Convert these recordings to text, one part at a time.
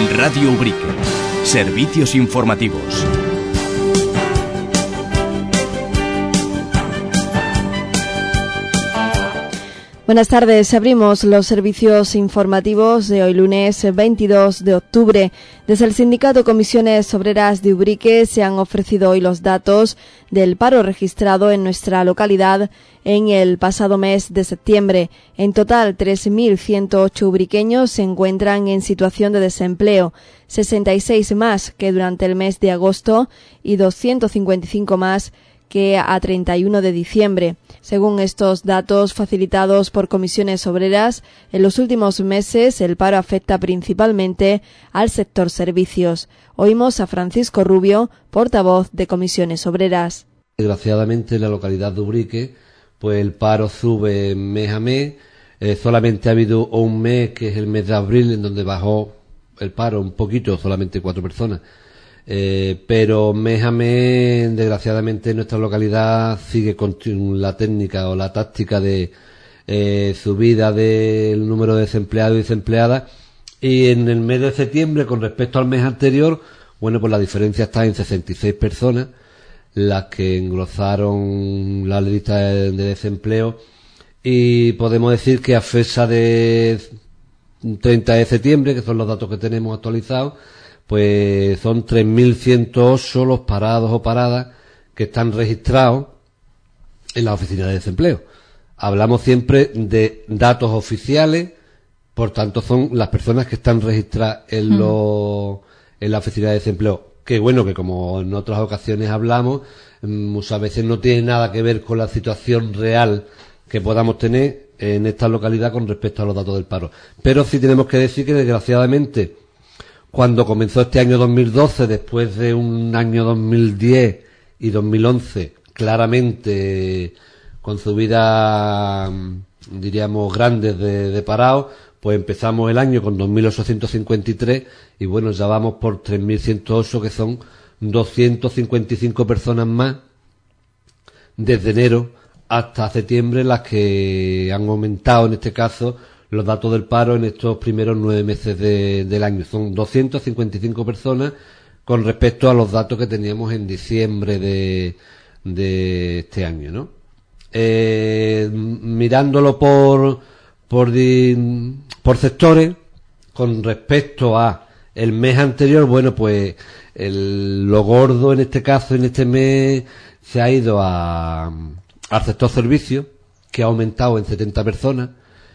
Radio Ubrique. Servicios informativos. Buenas tardes, abrimos los servicios informativos de hoy lunes 22 de octubre. Desde el Sindicato Comisiones Obreras de Ubrique se han ofrecido hoy los datos del paro registrado en nuestra localidad en el pasado mes de septiembre. En total, 3.108 ubriqueños se encuentran en situación de desempleo, 66 más que durante el mes de agosto y 255 más que a 31 de diciembre. Según estos datos facilitados por Comisiones Obreras, en los últimos meses el paro afecta principalmente al sector servicios. Oímos a Francisco Rubio, portavoz de Comisiones Obreras. Desgraciadamente en la localidad de Ubrique, pues el paro sube mes a mes. Solamente ha habido un mes, que es el mes de abril, en donde bajó el paro un poquito, solamente 4 personas. Pero mes a mes, desgraciadamente, en nuestra localidad sigue con la técnica o la táctica de subida del número de desempleados y desempleadas. Y en el mes de septiembre, con respecto al mes anterior, bueno, pues la diferencia está en 66 personas, las que engrosaron la lista de desempleo. Y podemos decir que a fecha de 30 de septiembre, que son los datos que tenemos actualizados, pues son 3.108 los parados o paradas que están registrados en la oficina de desempleo. Hablamos siempre de datos oficiales, por tanto son las personas que están registradas en la oficina de desempleo. Que bueno, que como en otras ocasiones hablamos, muchas veces no tiene nada que ver con la situación real que podamos tener en esta localidad con respecto a los datos del paro. Pero sí tenemos que decir que desgraciadamente, cuando comenzó este año 2012, después de un año 2010 y 2011, claramente con subidas, diríamos, grandes de parados, pues empezamos el año con 2.853 y bueno, ya vamos por 3.108, que son 255 personas más desde enero hasta septiembre, las que han aumentado en este caso los datos del paro en estos primeros 9 meses del año. Son 255 personas con respecto a los datos que teníamos en diciembre de este año, ¿no? Mirándolo por sectores, con respecto a el mes anterior, bueno, pues lo gordo en este caso, en este mes, se ha ido al sector servicios, que ha aumentado en 70 personas.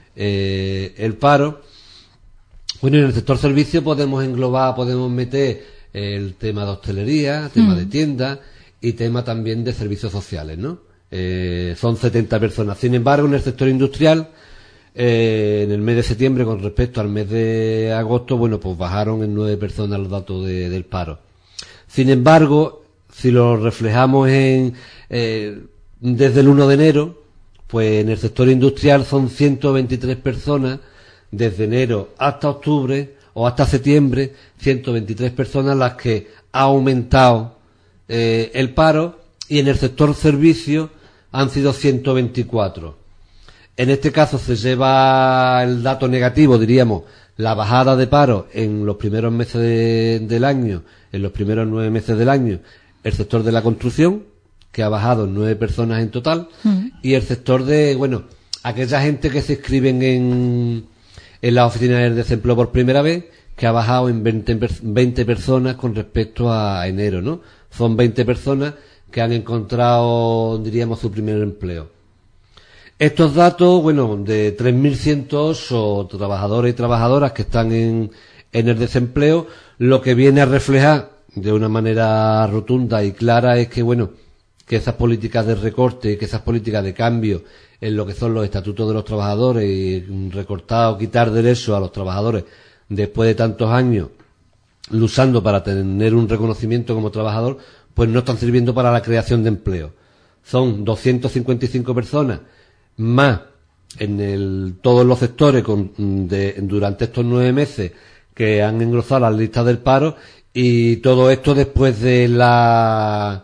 El paro. Bueno, en el sector servicio podemos meter el tema de hostelería, tema de tiendas y tema también de servicios sociales, ¿no? Son 70 personas. Sin embargo, en el sector industrial, en el mes de septiembre con respecto al mes de agosto, bueno, pues bajaron en 9 personas los datos del paro. Sin embargo, si lo reflejamos desde el 1 de enero, pues en el sector industrial son 123 personas desde enero hasta octubre o hasta septiembre, 123 personas las que ha aumentado el paro, y en el sector servicio han sido 124. En este caso se lleva el dato negativo, diríamos, la bajada de paro en los primeros meses del año, en los primeros 9 meses del año, el sector de la construcción, que ha bajado en 9 personas en total, y el sector de, bueno, aquella gente que se inscriben en la oficina del desempleo por primera vez, que ha bajado en 20 personas con respecto a enero, ¿no? Son 20 personas que han encontrado, diríamos, su primer empleo. Estos datos, bueno, de 3.108 trabajadores y trabajadoras que están en el desempleo, lo que viene a reflejar de una manera rotunda y clara es que, bueno, que esas políticas de recorte, que esas políticas de cambio en lo que son los estatutos de los trabajadores y recortar o quitar derechos a los trabajadores después de tantos años luchando para tener un reconocimiento como trabajador, pues no están sirviendo para la creación de empleo. Son 255 personas más en todos los sectores durante estos 9 meses que han engrosado las listas del paro, y todo esto después de la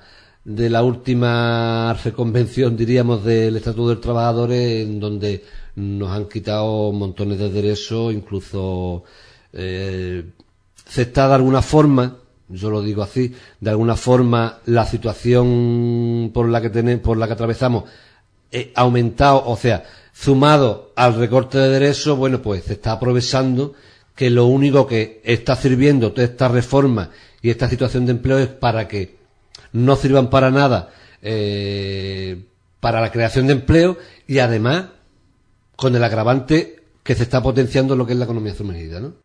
última reconvención, diríamos, del Estatuto del Trabajador, en donde nos han quitado montones de derechos, incluso se está de alguna forma, yo lo digo así, de alguna forma la situación por la que atravesamos aumentado, o sea, sumado al recorte de derechos, bueno, pues se está aprovechando que lo único que está sirviendo toda esta reforma y esta situación de empleo es para que no sirvan para nada para la creación de empleo y además con el agravante que se está potenciando lo que es la economía sumergida, ¿no?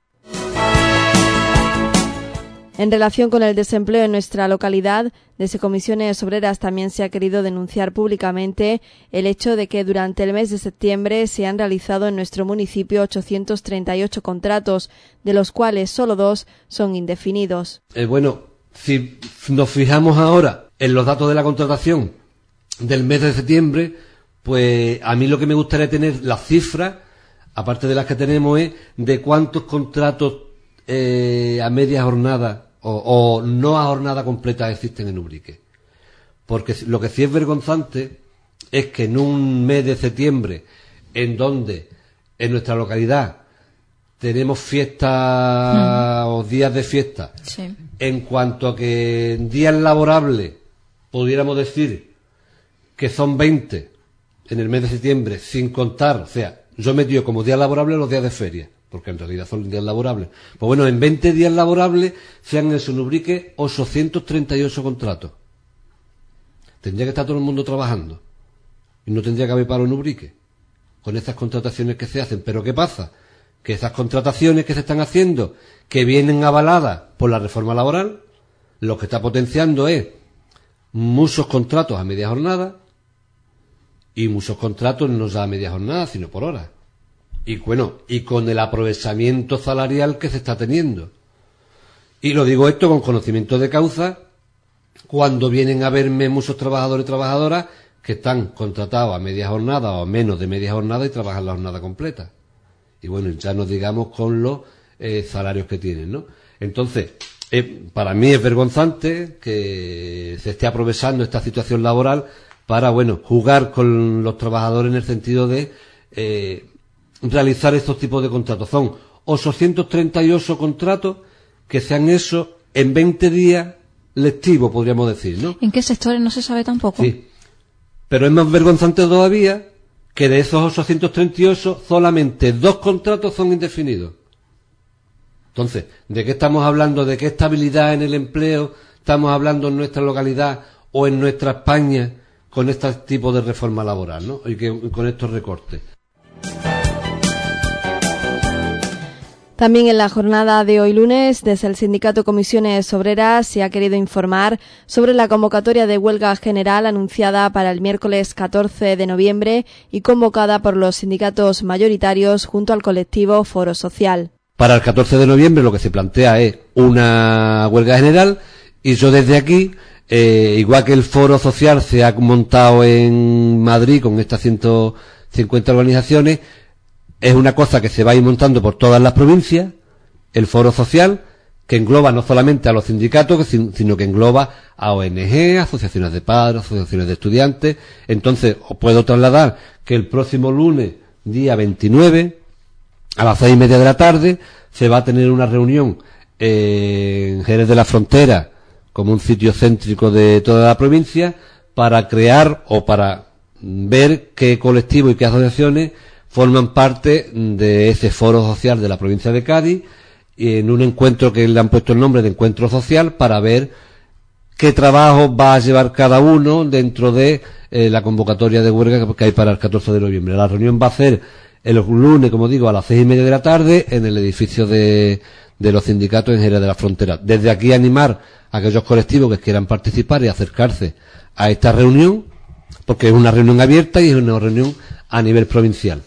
En relación con el desempleo en nuestra localidad, desde Comisiones Obreras también se ha querido denunciar públicamente el hecho de que durante el mes de septiembre se han realizado en nuestro municipio 838 contratos, de los cuales solo 2 son indefinidos. Bueno, si nos fijamos ahora en los datos de la contratación del mes de septiembre, pues a mí lo que me gustaría tener las cifras, aparte de las que tenemos, es de cuántos contratos a media jornada o no a jornada completa existen en Ubrique. Porque lo que sí es vergonzante es que en un mes de septiembre, en donde en nuestra localidad tenemos fiestas o días de fiesta, sí, en cuanto a que en días laborables pudiéramos decir que son 20 en el mes de septiembre, sin contar, o sea, yo he metido como días laborables los días de feria, porque en realidad son días laborables. Pues bueno, en 20 días laborables se han hecho en Ubrique 838 contratos. Tendría que estar todo el mundo trabajando y no tendría que haber paro en Ubrique con esas contrataciones que se hacen. Pero ¿qué pasa? Que esas contrataciones que se están haciendo, que vienen avaladas por la reforma laboral, lo que está potenciando es muchos contratos a media jornada y muchos contratos no ya a media jornada, sino por hora. Y bueno, y con el aprovechamiento salarial que se está teniendo. Y lo digo esto con conocimiento de causa, cuando vienen a verme muchos trabajadores y trabajadoras que están contratados a media jornada o menos de media jornada y trabajan la jornada completa. Y bueno, ya nos digamos con los salarios que tienen, ¿no? Entonces, para mí es vergonzante que se esté aprovechando esta situación laboral para, bueno, jugar con los trabajadores en el sentido de realizar estos tipos de contratos. Son 838 contratos que se han hecho en 20 días lectivos, podríamos decir, ¿no? ¿En qué sectores no se sabe tampoco? Sí. Pero es más vergonzante todavía que de esos 838 solamente 2 contratos son indefinidos. Entonces, ¿de qué estamos hablando? ¿De qué estabilidad en el empleo estamos hablando en nuestra localidad o en nuestra España con este tipo de reforma laboral, ¿no? Y con estos recortes. También en la jornada de hoy lunes, desde el Sindicato Comisiones Obreras se ha querido informar sobre la convocatoria de huelga general anunciada para el miércoles 14 de noviembre y convocada por los sindicatos mayoritarios junto al colectivo Foro Social. Para el 14 de noviembre lo que se plantea es una huelga general y yo desde aquí, igual que el Foro Social se ha montado en Madrid con estas 150 organizaciones, es una cosa que se va a ir montando por todas las provincias, el Foro Social, que engloba no solamente a los sindicatos, sino que engloba a ONG, asociaciones de padres, asociaciones de estudiantes. Entonces, os puedo trasladar que el próximo lunes, día 29, a las 6:30 de la tarde, se va a tener una reunión en Jerez de la Frontera, como un sitio céntrico de toda la provincia, para crear o para ver qué colectivos y qué asociaciones forman parte de ese foro social de la provincia de Cádiz, y en un encuentro que le han puesto el nombre de encuentro social, para ver qué trabajo va a llevar cada uno dentro de la convocatoria de huelga que hay para el 14 de noviembre. La reunión va a ser el lunes, como digo, a las 6:30 de la tarde en el edificio de los sindicatos en Jerez de la Frontera. Desde aquí animar a aquellos colectivos que quieran participar y acercarse a esta reunión, porque es una reunión abierta y es una reunión a nivel provincial.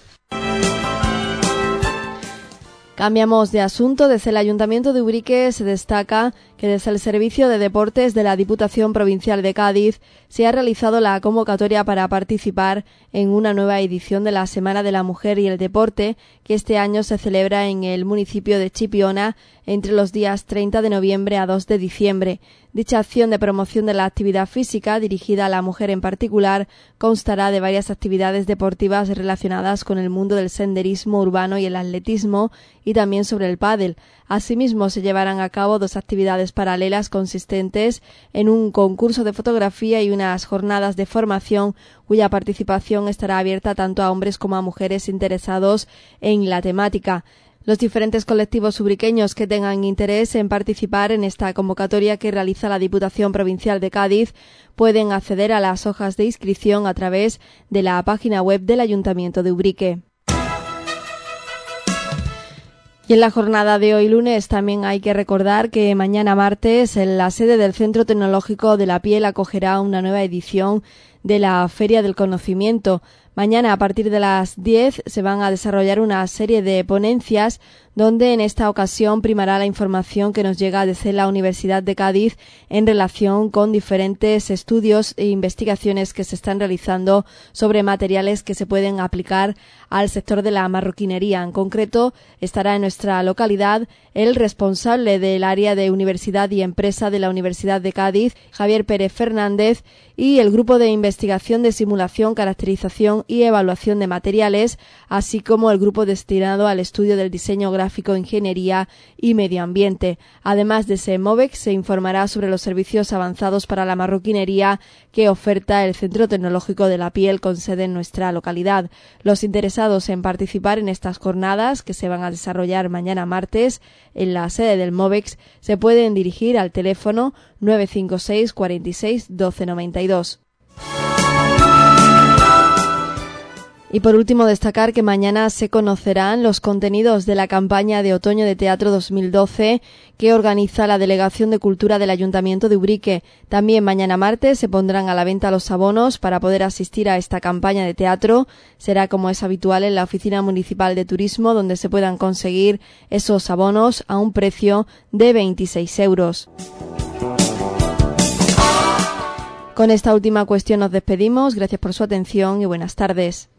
Cambiamos de asunto. Desde el Ayuntamiento de Ubrique se destaca que desde el Servicio de Deportes de la Diputación Provincial de Cádiz se ha realizado la convocatoria para participar en una nueva edición de la Semana de la Mujer y el Deporte, que este año se celebra en el municipio de Chipiona entre los días 30 de noviembre a 2 de diciembre. Dicha acción de promoción de la actividad física, dirigida a la mujer en particular, constará de varias actividades deportivas relacionadas con el mundo del senderismo urbano y el atletismo, y y también sobre el pádel. Asimismo, se llevarán a cabo 2 actividades paralelas consistentes en un concurso de fotografía y unas jornadas de formación cuya participación estará abierta tanto a hombres como a mujeres interesados en la temática. Los diferentes colectivos ubriqueños que tengan interés en participar en esta convocatoria que realiza la Diputación Provincial de Cádiz pueden acceder a las hojas de inscripción a través de la página web del Ayuntamiento de Ubrique. Y en la jornada de hoy lunes también hay que recordar que mañana martes en la sede del Centro Tecnológico de la Piel acogerá una nueva edición de la Feria del Conocimiento. Mañana a partir de las 10 se van a desarrollar una serie de ponencias donde en esta ocasión primará la información que nos llega desde la Universidad de Cádiz en relación con diferentes estudios e investigaciones que se están realizando sobre materiales que se pueden aplicar al sector de la marroquinería. En concreto, estará en nuestra localidad el responsable del área de Universidad y Empresa de la Universidad de Cádiz, Javier Pérez Fernández, y el grupo de investigación de simulación, caracterización y evaluación de materiales, así como el grupo destinado al estudio del diseño gráfico, ingeniería y medio ambiente. Además de ese MOVEX, se informará sobre los servicios avanzados para la marroquinería que oferta el Centro Tecnológico de la Piel con sede en nuestra localidad. Los interesados en participar en estas jornadas, que se van a desarrollar mañana martes en la sede del MOVEX, se pueden dirigir al teléfono 956 46 12 92. Y por último, destacar que mañana se conocerán los contenidos de la campaña de otoño de teatro 2012 que organiza la Delegación de Cultura del Ayuntamiento de Ubrique. También mañana martes se pondrán a la venta los abonos para poder asistir a esta campaña de teatro. Será, como es habitual, en la Oficina Municipal de Turismo, donde se puedan conseguir esos abonos a un precio de 26 euros. Con esta última cuestión nos despedimos. Gracias por su atención y buenas tardes.